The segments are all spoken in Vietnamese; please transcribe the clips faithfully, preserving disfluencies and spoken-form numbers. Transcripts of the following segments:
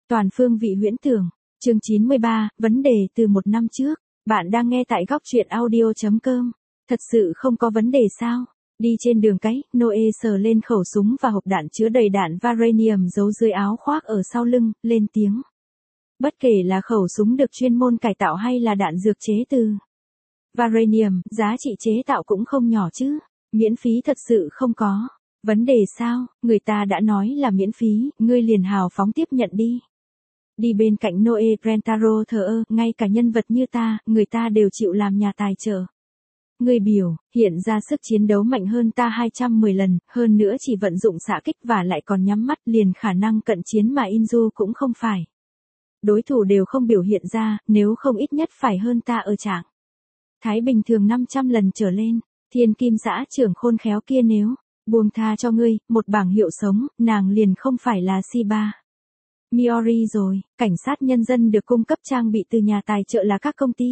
Toàn phương vị huyễn tưởng. Chương chín mươi ba, vấn đề từ một năm trước. Bạn đang nghe tại góc truyện audio chấm com. Thật sự không có vấn đề sao? Đi trên đường cái, Noe sờ lên khẩu súng và hộp đạn chứa đầy đạn Varanium giấu dưới áo khoác ở sau lưng, lên tiếng. Bất kể là khẩu súng được chuyên môn cải tạo hay là đạn dược chế từ Varanium, giá trị chế tạo cũng không nhỏ chứ. Miễn phí thật sự không có. Vấn đề sao? Người ta đã nói là miễn phí, ngươi liền hào phóng tiếp nhận đi. Đi bên cạnh Noe Rentaro thờ ơ, ngay cả nhân vật như ta, người ta đều chịu làm nhà tài trợ. Ngươi biểu, hiện ra sức chiến đấu mạnh hơn ta hai trăm mười lần, hơn nữa chỉ vận dụng xạ kích và lại còn nhắm mắt, liền khả năng cận chiến mà Inju cũng không phải. Đối thủ đều không biểu hiện ra, nếu không ít nhất phải hơn ta ở trạng thái bình thường năm trăm lần trở lên. Thiên kim xã trưởng khôn khéo kia nếu buông tha cho ngươi một bảng hiệu sống, nàng liền không phải là Shiba Miori rồi. Cảnh sát nhân dân được cung cấp trang bị từ nhà tài trợ là các công ty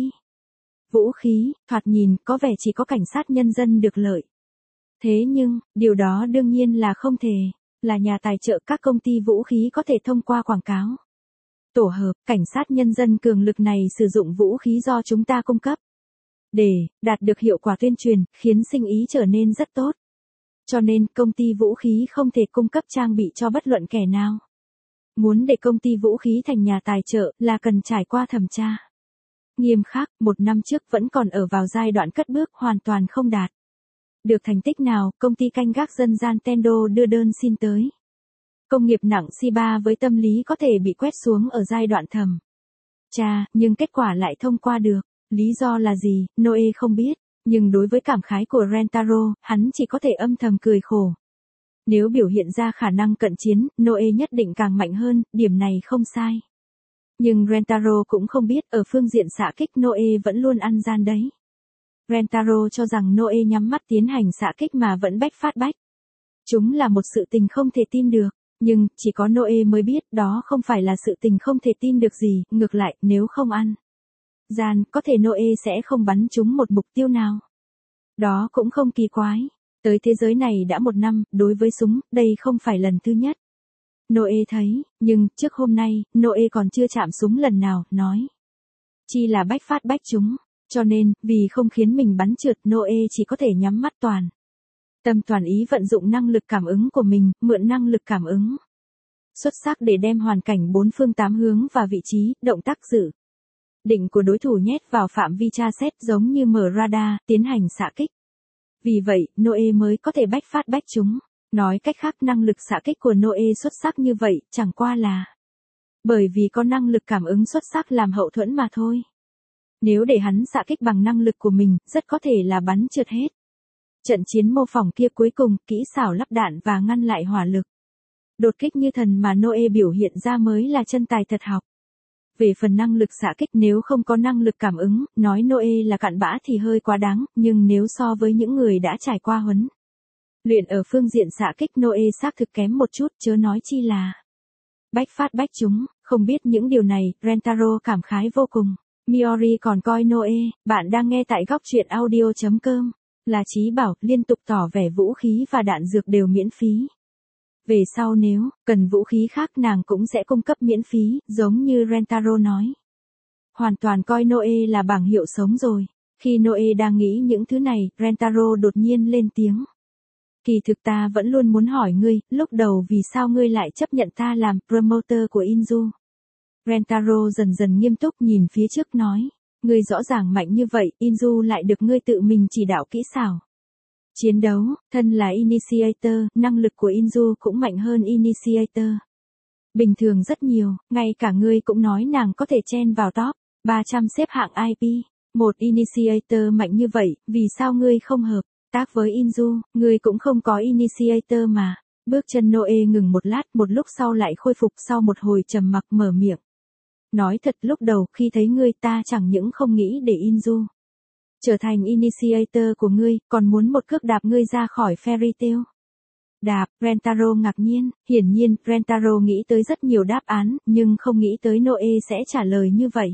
vũ khí, thoạt nhìn có vẻ chỉ có cảnh sát nhân dân được lợi. Thế nhưng, điều đó đương nhiên là không thể, là nhà tài trợ các công ty vũ khí có thể thông qua quảng cáo tổ hợp. Cảnh sát nhân dân cường lực này sử dụng vũ khí do chúng ta cung cấp để đạt được hiệu quả tuyên truyền, khiến sinh ý trở nên rất tốt. Cho nên, công ty vũ khí không thể cung cấp trang bị cho bất luận kẻ nào. Muốn để công ty vũ khí thành nhà tài trợ là cần trải qua thẩm tra nghiêm khắc. Một năm trước vẫn còn ở vào giai đoạn cất bước, hoàn toàn không đạt được thành tích nào. Công ty canh gác dân gian Tendo đưa đơn xin tới công nghiệp nặng Shiba với tâm lý có thể bị quét xuống ở giai đoạn thẩm tra, nhưng kết quả lại thông qua được. Lý do là gì, Noe không biết, nhưng đối với cảm khái của Rentaro, hắn chỉ có thể âm thầm cười khổ. Nếu biểu hiện ra khả năng cận chiến, Noe nhất định càng mạnh hơn, điểm này không sai. Nhưng Rentaro cũng không biết, ở phương diện xạ kích Noe vẫn luôn ăn gian đấy. Rentaro cho rằng Noe nhắm mắt tiến hành xạ kích mà vẫn bách phát bách. Chúng là một sự tình không thể tin được, nhưng chỉ có Noe mới biết đó không phải là sự tình không thể tin được gì, ngược lại, nếu không ăn gian, có thể Noe sẽ không bắn trúng một mục tiêu nào. Đó cũng không kỳ quái. Tới thế giới này đã một năm, đối với súng, đây không phải lần thứ nhất. Noe thấy, nhưng, trước hôm nay, Noe còn chưa chạm súng lần nào, nói. Chi là bách phát bách trúng. Cho nên, vì không khiến mình bắn trượt, Noe chỉ có thể nhắm mắt toàn tâm toàn ý vận dụng năng lực cảm ứng của mình, mượn năng lực cảm ứng xuất sắc để đem hoàn cảnh bốn phương tám hướng và vị trí, động tác dự định của đối thủ nhét vào phạm vi tra xét, giống như mở radar, tiến hành xạ kích. Vì vậy, Noe mới có thể bách phát bách trúng. Nói cách khác, năng lực xạ kích của Noe xuất sắc như vậy, chẳng qua là bởi vì có năng lực cảm ứng xuất sắc làm hậu thuẫn mà thôi. Nếu để hắn xạ kích bằng năng lực của mình, rất có thể là bắn trượt hết. Trận chiến mô phỏng kia cuối cùng, kỹ xảo lắp đạn và ngăn lại hỏa lực đột kích như thần mà Noe biểu hiện ra mới là chân tài thật học. Về phần năng lực xạ kích, nếu không có năng lực cảm ứng, nói Noe là cặn bã thì hơi quá đáng, nhưng nếu so với những người đã trải qua huấn luyện ở phương diện xạ kích, Noe xác thực kém một chút, chớ nói chi là bách phát bách trúng. Không biết những điều này, Rentaro cảm khái vô cùng. Miori còn coi Noe, bạn đang nghe tại góc truyện audio chấm com, là trí bảo, liên tục tỏ vẻ vũ khí và đạn dược đều miễn phí. Về sau nếu cần vũ khí khác nàng cũng sẽ cung cấp miễn phí, giống như Rentaro nói. Hoàn toàn coi Noe là bảng hiệu sống rồi. Khi Noe đang nghĩ những thứ này, Rentaro đột nhiên lên tiếng. Kỳ thực ta vẫn luôn muốn hỏi ngươi, lúc đầu vì sao ngươi lại chấp nhận ta làm promoter của Inju? Rentaro dần dần nghiêm túc nhìn phía trước nói. Ngươi rõ ràng mạnh như vậy, Inju lại được ngươi tự mình chỉ đạo kỹ xảo chiến đấu, thân là Initiator, năng lực của Inju cũng mạnh hơn Initiator bình thường rất nhiều, ngay cả ngươi cũng nói nàng có thể chen vào top ba trăm xếp hạng i pê. Một Initiator mạnh như vậy, vì sao ngươi không hợp tác với Inju? Ngươi cũng không có Initiator mà. Bước chân Noe ngừng một lát, một lúc sau lại khôi phục, sau một hồi trầm mặc mở miệng. Nói thật, lúc đầu khi thấy ngươi ta chẳng những không nghĩ để Inju trở thành Initiator của ngươi, còn muốn một cước đạp ngươi ra khỏi Fairy Tail. Đạp, Rentaro ngạc nhiên, hiển nhiên, Rentaro nghĩ tới rất nhiều đáp án, nhưng không nghĩ tới Noe sẽ trả lời như vậy.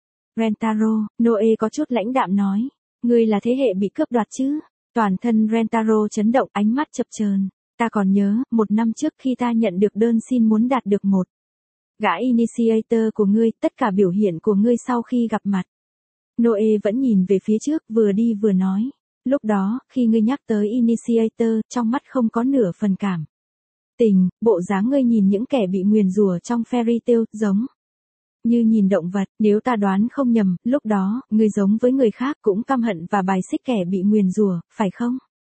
Rentaro, Noe có chút lãnh đạm nói, ngươi là thế hệ bị cướp đoạt chứ? Toàn thân Rentaro chấn động, ánh mắt chập chờn. Ta còn nhớ, một năm trước khi ta nhận được đơn xin muốn đạt được một Gã initiator của ngươi, tất cả biểu hiện của ngươi sau khi gặp mặt. Noe vẫn nhìn về phía trước, vừa đi vừa nói. Lúc đó, khi ngươi nhắc tới initiator, trong mắt không có nửa phần cảm tình, bộ dáng ngươi nhìn những kẻ bị nguyền rủa trong fairy tale, giống như nhìn động vật. Nếu ta đoán không nhầm, lúc đó, ngươi giống với người khác cũng căm hận và bài xích kẻ bị nguyền rủa, phải không?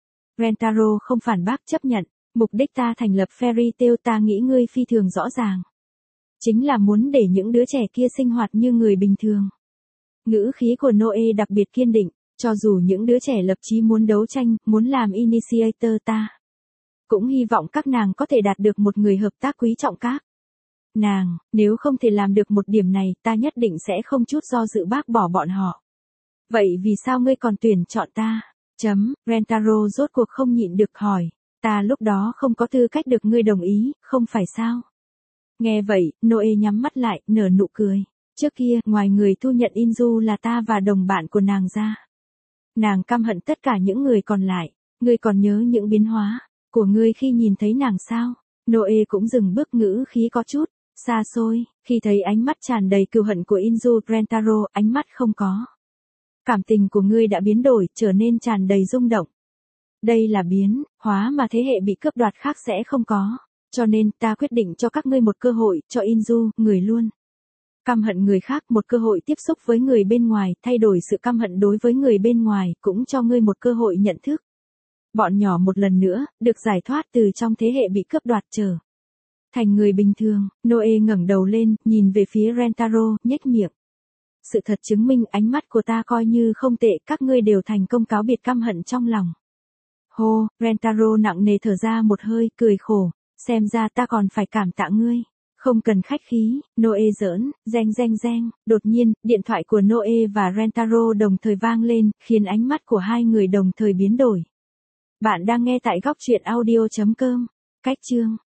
Rentaro không phản bác, chấp nhận. Mục đích ta thành lập fairy tale, ta nghĩ ngươi phi thường rõ ràng. Chính là muốn để những đứa trẻ kia sinh hoạt như người bình thường. Ngữ khí của Noe đặc biệt kiên định, cho dù những đứa trẻ lập chí muốn đấu tranh, muốn làm initiator, ta cũng hy vọng các nàng có thể đạt được một người hợp tác quý trọng các nàng, nếu không thể làm được một điểm này, ta nhất định sẽ không chút do dự bác bỏ bọn họ. Vậy vì sao ngươi còn tuyển chọn ta? Chấm, Rentaro rốt cuộc không nhịn được hỏi, ta lúc đó không có tư cách được ngươi đồng ý, không phải sao? Nghe vậy, Noe nhắm mắt lại, nở nụ cười. Trước kia, ngoài người thu nhận Inju là ta và đồng bạn của nàng ra, nàng căm hận tất cả những người còn lại. Ngươi còn nhớ những biến hóa của ngươi khi nhìn thấy nàng sao? Noe cũng dừng bước, ngữ khí có chút xa xôi, khi thấy ánh mắt tràn đầy cừu hận của Inju. Rentaro, ánh mắt không có cảm tình của ngươi đã biến đổi, trở nên tràn đầy rung động. Đây là biến hóa mà thế hệ bị cướp đoạt khác sẽ không có. Cho nên, ta quyết định cho các ngươi một cơ hội, cho Inju, người luôn căm hận người khác, một cơ hội tiếp xúc với người bên ngoài, thay đổi sự căm hận đối với người bên ngoài, cũng cho ngươi một cơ hội nhận thức bọn nhỏ một lần nữa, được giải thoát từ trong thế hệ bị cướp đoạt, trở thành người bình thường. Noe ngẩng đầu lên, nhìn về phía Rentaro, nhếch miệng. Sự thật chứng minh ánh mắt của ta coi như không tệ, các ngươi đều thành công cáo biệt căm hận trong lòng. Hô, Rentaro nặng nề thở ra một hơi, cười khổ, xem ra ta còn phải cảm tạ ngươi. Không cần khách khí, Noe giỡn, reng reng reng, đột nhiên, điện thoại của Noe và Rentaro đồng thời vang lên, khiến ánh mắt của hai người đồng thời biến đổi. Bạn đang nghe tại góc truyện audio chấm com. Cách chương